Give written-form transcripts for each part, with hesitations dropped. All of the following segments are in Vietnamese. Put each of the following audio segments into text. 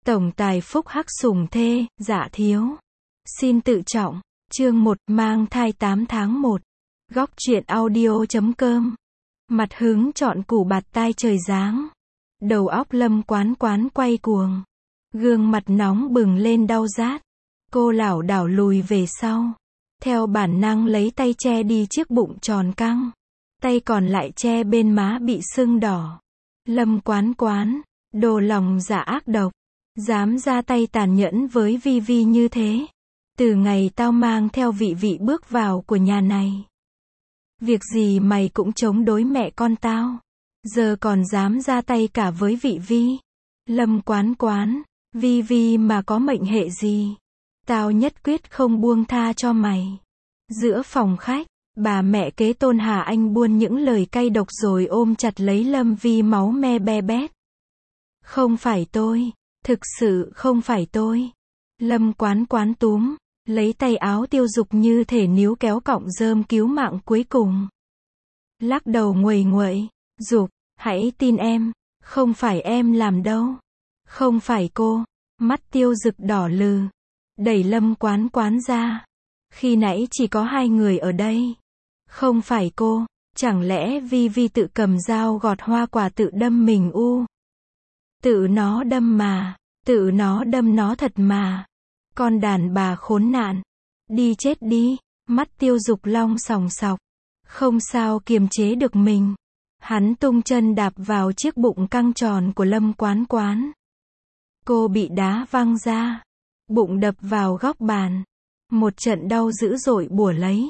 Tổng tài phúc hắc sủng thê, dạ thiếu. Xin tự trọng. Chương 1, mang thai 8 tháng 1. Góc truyện audio.com. Mặt hứng trọn củ bạt tai trời giáng. Đầu óc Lâm Quán Quán quay cuồng. Gương mặt nóng bừng lên đau rát. Cô lảo đảo lùi về sau. Theo bản năng lấy tay che đi chiếc bụng tròn căng. Tay còn lại che bên má bị sưng đỏ. Lâm Quán Quán, đồ lòng dạ ác độc. Dám ra tay tàn nhẫn với Vi Vi như thế. Từ ngày tao mang theo Vị Vị bước vào của nhà này. Việc gì mày cũng chống đối mẹ con tao. Giờ còn dám ra tay cả với Vị Vi. Lâm Quán Quán, Vi Vi mà có mệnh hệ gì, tao nhất quyết không buông tha cho mày. Giữa phòng khách, bà mẹ kế Tôn Hà Anh buôn những lời cay độc rồi ôm chặt lấy Lâm Vi máu me be bét. Không phải tôi, thực sự không phải tôi. Lâm Quán Quán túm lấy tay áo Tiêu Dục như thể níu kéo cọng rơm cứu mạng cuối cùng. Lắc đầu nguầy nguậy, Dục, hãy tin em, không phải em làm đâu. Không phải cô. Mắt Tiêu Dực đỏ lừ, đẩy Lâm Quán Quán ra. Khi nãy chỉ có hai người ở đây. Không phải cô, chẳng lẽ Vi Vi tự cầm dao gọt hoa quả tự đâm mình u? Tự nó đâm mà, tự nó đâm nó thật mà. Con đàn bà khốn nạn, đi chết đi. Mắt Tiêu Dục long sòng sọc, không sao kiềm chế được mình. Hắn tung chân đạp vào chiếc bụng căng tròn của Lâm Quán Quán. Cô bị đá văng ra, bụng đập vào góc bàn. Một trận đau dữ dội bủa lấy.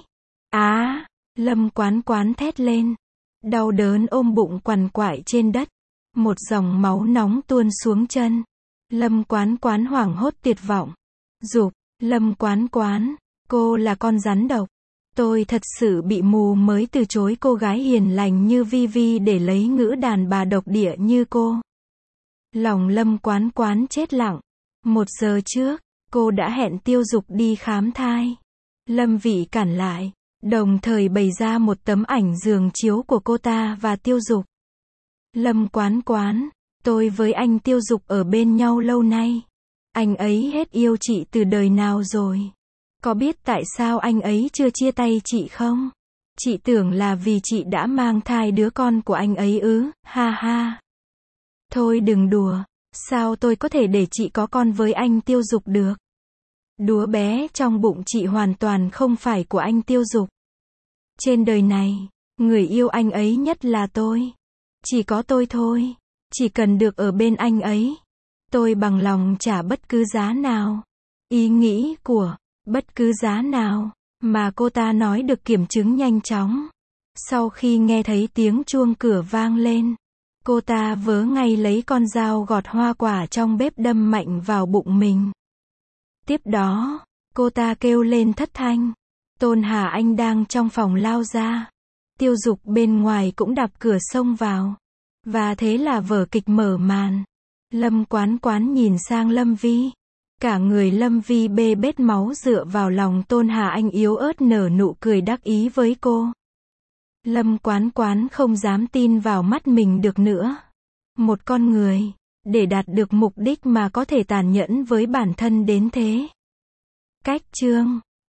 Lâm Quán Quán thét lên. Đau đớn ôm bụng quằn quại trên đất. Một dòng máu nóng tuôn xuống chân. Lâm Quán Quán hoảng hốt tuyệt vọng. Dục, Lâm Quán Quán, cô là con rắn độc. Tôi thật sự bị mù mới từ chối cô gái hiền lành như Vi Vi để lấy ngữ đàn bà độc địa như cô. Lòng Lâm Quán Quán chết lặng. 1 giờ trước, cô đã hẹn Tiêu Dục đi khám thai. Lâm Vị cản lại, đồng thời bày ra một tấm ảnh giường chiếu của cô ta và Tiêu Dục. Lâm Quán Quán, tôi với anh Tiêu Dục ở bên nhau lâu nay. Anh ấy hết yêu chị từ đời nào rồi. Có biết tại sao anh ấy chưa chia tay chị không? Chị tưởng là vì chị đã mang thai đứa con của anh ấy ư, ha ha. Thôi đừng đùa, sao tôi có thể để chị có con với anh Tiêu Dục được? Đứa bé trong bụng chị hoàn toàn không phải của anh Tiêu Dục. Trên đời này, người yêu anh ấy nhất là tôi. Chỉ có tôi thôi. Chỉ cần được ở bên anh ấy, tôi bằng lòng trả bất cứ giá nào. Ý nghĩ của bất cứ giá nào mà cô ta nói được kiểm chứng nhanh chóng. Sau khi nghe thấy tiếng chuông cửa vang lên, cô ta vớ ngay lấy con dao gọt hoa quả trong bếp đâm mạnh vào bụng mình. Tiếp đó, cô ta kêu lên thất thanh. Tôn Hà Anh đang trong phòng lao ra. Tiêu Dục bên ngoài cũng đạp cửa xông vào. Và thế là vở kịch mở màn. Lâm Quán Quán nhìn sang Lâm Vi. Cả người Lâm Vi bê bết máu dựa vào lòng Tôn Hà Anh yếu ớt nở nụ cười đắc ý với cô. Lâm Quán Quán không dám tin vào mắt mình được nữa. Một con người, để đạt được mục đích mà có thể tàn nhẫn với bản thân đến thế. Cách chương